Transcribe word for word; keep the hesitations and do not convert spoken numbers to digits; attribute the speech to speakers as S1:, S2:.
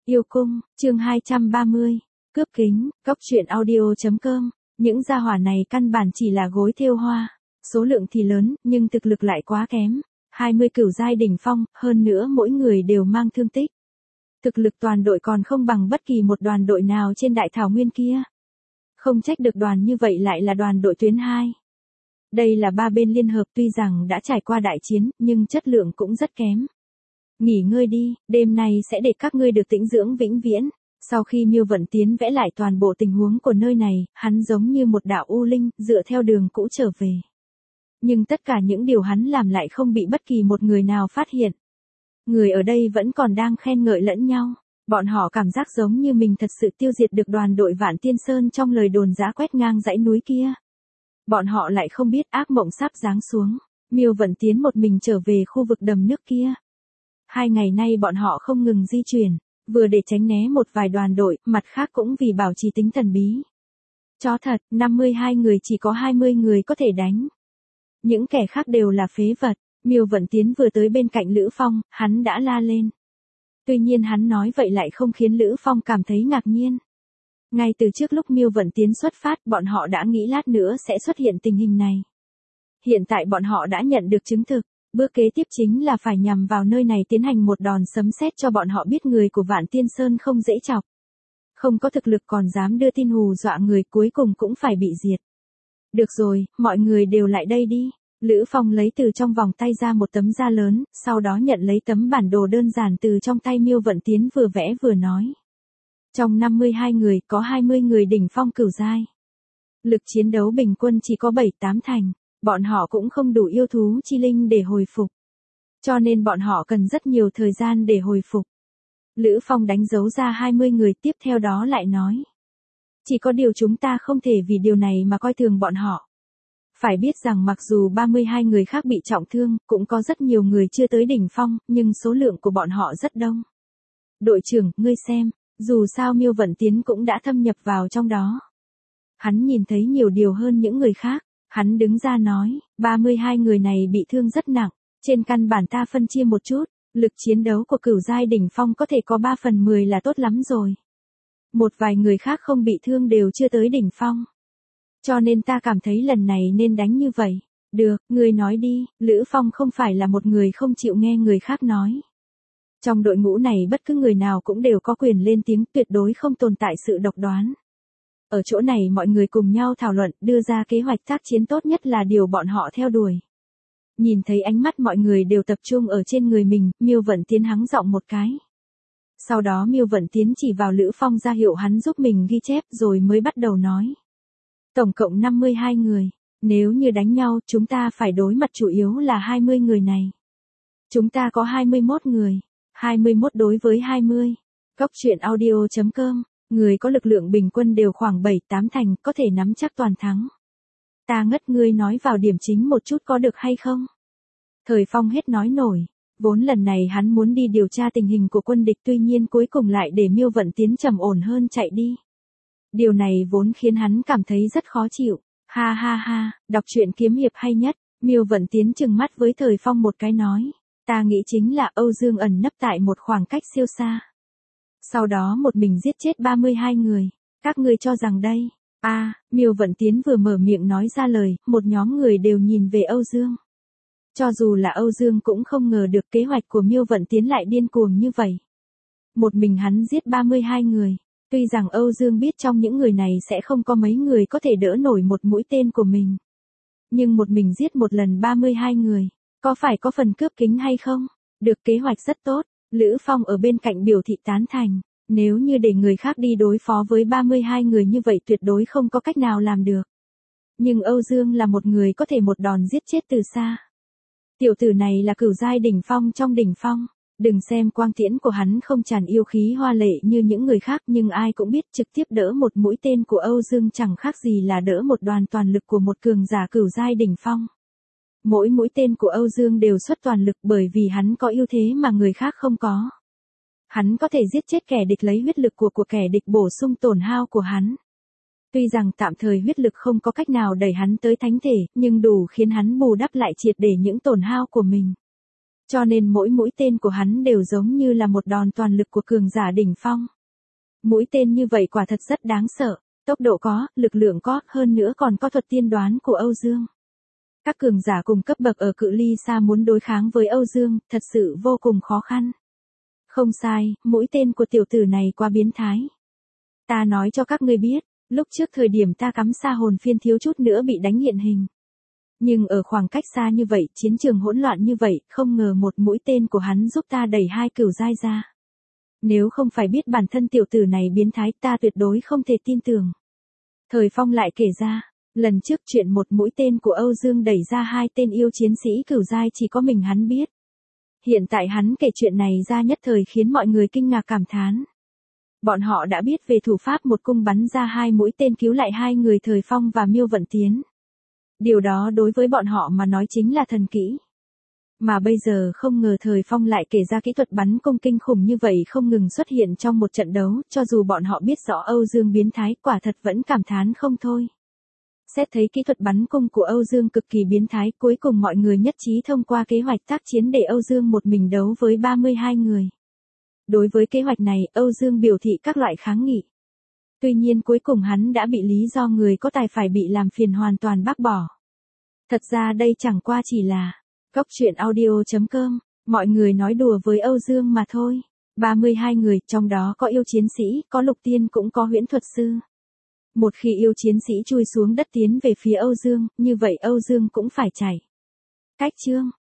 S1: Yêu cung, chương hai trăm ba mươi. Cướp kính, cóc truyện audio chấm com. Những gia hỏa này căn bản chỉ là gối thêu hoa. Số lượng thì lớn, nhưng thực lực lại quá kém. hai mươi cửu giai đỉnh phong, hơn nữa mỗi người đều mang thương tích. Thực lực toàn đội còn không bằng bất kỳ một đoàn đội nào trên đại thảo nguyên kia. Không trách được đoàn như vậy lại là đoàn đội tuyến hai. Đây là ba bên liên hợp tuy rằng đã trải qua đại chiến, nhưng chất lượng cũng rất kém. Nghỉ ngơi đi, đêm nay sẽ để các ngươi được tĩnh dưỡng vĩnh viễn. Sau khi Miêu Vận Tiến vẽ lại toàn bộ tình huống của nơi này, hắn giống như một đạo u linh, dựa theo đường cũ trở về. Nhưng tất cả những điều hắn làm lại không bị bất kỳ một người nào phát hiện. Người ở đây vẫn còn đang khen ngợi lẫn nhau. Bọn họ cảm giác giống như mình thật sự tiêu diệt được đoàn đội Vạn Tiên Sơn trong lời đồn giã quét ngang dãy núi kia. Bọn họ lại không biết ác mộng sắp giáng xuống. Miêu Vận Tiến một mình trở về khu vực đầm nước kia. Hai ngày nay bọn họ không ngừng di chuyển, vừa để tránh né một vài đoàn đội, mặt khác cũng vì bảo trì tính thần bí. Chó thật, năm mươi hai người chỉ có hai mươi người có thể đánh. Những kẻ khác đều là phế vật. Miêu Vận Tiến vừa tới bên cạnh Lữ Phong, hắn đã la lên. Tuy nhiên hắn nói vậy lại không khiến Lữ Phong cảm thấy ngạc nhiên. Ngay từ trước lúc Miêu Vận Tiến xuất phát, bọn họ đã nghĩ lát nữa sẽ xuất hiện tình hình này. Hiện tại bọn họ đã nhận được chứng thực. Bước kế tiếp chính là phải nhằm vào nơi này tiến hành một đòn sấm sét cho bọn họ biết người của Vạn Tiên Sơn không dễ chọc. Không có thực lực còn dám đưa tin hù dọa người, cuối cùng cũng phải bị diệt. Được rồi, mọi người đều lại đây đi. Lữ Phong lấy từ trong vòng tay ra một tấm da lớn, sau đó nhận lấy tấm bản đồ đơn giản từ trong tay Miêu Vận Tiến vừa vẽ vừa nói. Trong năm mươi hai người có hai mươi người đỉnh phong cửu giai. Lực chiến đấu bình quân chỉ có bảy tám thành. Bọn họ cũng không đủ yêu thú chi linh để hồi phục. Cho nên bọn họ cần rất nhiều thời gian để hồi phục. Lữ Phong đánh dấu ra hai mươi người, tiếp theo đó lại nói. Chỉ có điều chúng ta không thể vì điều này mà coi thường bọn họ. Phải biết rằng mặc dù ba mươi hai người khác bị trọng thương, cũng có rất nhiều người chưa tới đỉnh phong, nhưng số lượng của bọn họ rất đông. Đội trưởng, ngươi xem, dù sao Miêu Vận Tiến cũng đã thâm nhập vào trong đó. Hắn nhìn thấy nhiều điều hơn những người khác. Hắn đứng ra nói, ba mươi hai người này bị thương rất nặng, trên căn bản ta phân chia một chút, lực chiến đấu của cửu giai đỉnh phong có thể có ba phần mười là tốt lắm rồi. Một vài người khác không bị thương đều chưa tới đỉnh phong. Cho nên ta cảm thấy lần này nên đánh như vậy. Được, ngươi nói đi, Lữ Phong không phải là một người không chịu nghe người khác nói. Trong đội ngũ này bất cứ người nào cũng đều có quyền lên tiếng, tuyệt đối không tồn tại sự độc đoán. Ở chỗ này mọi người cùng nhau thảo luận, đưa ra kế hoạch tác chiến tốt nhất là điều bọn họ theo đuổi. Nhìn thấy ánh mắt mọi người đều tập trung ở trên người mình, Miêu Vận Tiến hắng giọng một cái. Sau đó Miêu Vận Tiến chỉ vào Lữ Phong ra hiệu hắn giúp mình ghi chép rồi mới bắt đầu nói. Tổng cộng năm mươi hai người, nếu như đánh nhau chúng ta phải đối mặt chủ yếu là hai mươi người này. Chúng ta có hai mươi mốt người, hai mươi mốt đối với hai mươi. Cóc truyện audio chấm com. Người có lực lượng bình quân đều khoảng bảy tám thành, có thể nắm chắc toàn thắng. Ta ngất, ngươi nói vào điểm chính một chút có được hay không? Thời Phong hết nói nổi. Vốn lần này hắn muốn đi điều tra tình hình của quân địch, tuy nhiên cuối cùng lại để Miêu Vận Tiến trầm ổn hơn chạy đi. Điều này vốn khiến hắn cảm thấy rất khó chịu. Ha ha ha, đọc truyện kiếm hiệp hay nhất. Miêu Vận Tiến trừng mắt với Thời Phong một cái nói. Ta nghĩ chính là Âu Dương ẩn nấp tại một khoảng cách siêu xa. Sau đó một mình giết chết ba mươi hai người. Các ngươi cho rằng đây. A, à, Miêu Vận Tiến vừa mở miệng nói ra lời, một nhóm người đều nhìn về Âu Dương. Cho dù là Âu Dương cũng không ngờ được kế hoạch của Miêu Vận Tiến lại điên cuồng như vậy. Một mình hắn giết ba mươi hai người. Tuy rằng Âu Dương biết trong những người này sẽ không có mấy người có thể đỡ nổi một mũi tên của mình. Nhưng một mình giết một lần ba mươi hai người. Có phải có phần cướp kính hay không? Được, kế hoạch rất tốt. Lữ Phong ở bên cạnh biểu thị tán thành, nếu như để người khác đi đối phó với ba mươi hai người như vậy tuyệt đối không có cách nào làm được. Nhưng Âu Dương là một người có thể một đòn giết chết từ xa. Tiểu tử này là cửu giai đỉnh phong trong đỉnh phong, đừng xem quang tiễn của hắn không tràn yêu khí hoa lệ như những người khác, nhưng ai cũng biết trực tiếp đỡ một mũi tên của Âu Dương chẳng khác gì là đỡ một đoàn toàn lực của một cường giả cửu giai đỉnh phong. Mỗi mũi tên của Âu Dương đều xuất toàn lực bởi vì hắn có ưu thế mà người khác không có. Hắn có thể giết chết kẻ địch lấy huyết lực của của kẻ địch bổ sung tổn hao của hắn. Tuy rằng tạm thời huyết lực không có cách nào đẩy hắn tới thánh thể, nhưng đủ khiến hắn bù đắp lại triệt để những tổn hao của mình. Cho nên mỗi mũi tên của hắn đều giống như là một đòn toàn lực của cường giả đỉnh phong. Mũi tên như vậy quả thật rất đáng sợ, tốc độ có, lực lượng có, hơn nữa còn có thuật tiên đoán của Âu Dương. Các cường giả cùng cấp bậc ở cự ly xa muốn đối kháng với Âu Dương, thật sự vô cùng khó khăn. Không sai, mũi tên của tiểu tử này quá biến thái. Ta nói cho các ngươi biết, lúc trước thời điểm ta cắm xa hồn phiên thiếu chút nữa bị đánh hiện hình. Nhưng ở khoảng cách xa như vậy, chiến trường hỗn loạn như vậy, không ngờ một mũi tên của hắn giúp ta đẩy hai cửu giai ra. Nếu không phải biết bản thân tiểu tử này biến thái, ta tuyệt đối không thể tin tưởng. Thời Phong lại kể ra, lần trước chuyện một mũi tên của Âu Dương đẩy ra hai tên yêu chiến sĩ cửu giai chỉ có mình hắn biết. Hiện tại hắn kể chuyện này ra nhất thời khiến mọi người kinh ngạc cảm thán. Bọn họ đã biết về thủ pháp một cung bắn ra hai mũi tên cứu lại hai người Thời Phong và Miêu Vận Tiến. Điều đó đối với bọn họ mà nói chính là thần kỹ. Mà bây giờ không ngờ Thời Phong lại kể ra kỹ thuật bắn cung kinh khủng như vậy không ngừng xuất hiện trong một trận đấu, cho dù bọn họ biết rõ Âu Dương biến thái, quả thật vẫn cảm thán không thôi. Xét thấy kỹ thuật bắn cung của Âu Dương cực kỳ biến thái, cuối cùng mọi người nhất trí thông qua kế hoạch tác chiến để Âu Dương một mình đấu với ba mươi hai người. Đối với kế hoạch này, Âu Dương biểu thị các loại kháng nghị. Tuy nhiên cuối cùng hắn đã bị lý do người có tài phải bị làm phiền hoàn toàn bác bỏ. Thật ra đây chẳng qua chỉ là Cốc truyện audio chấm com, mọi người nói đùa với Âu Dương mà thôi. ba mươi hai người, trong đó có yêu chiến sĩ, có lục tiên cũng có huyễn thuật sư. Một khi yêu chiến sĩ chui xuống đất tiến về phía Âu Dương, như vậy Âu Dương cũng phải chạy. Cách chương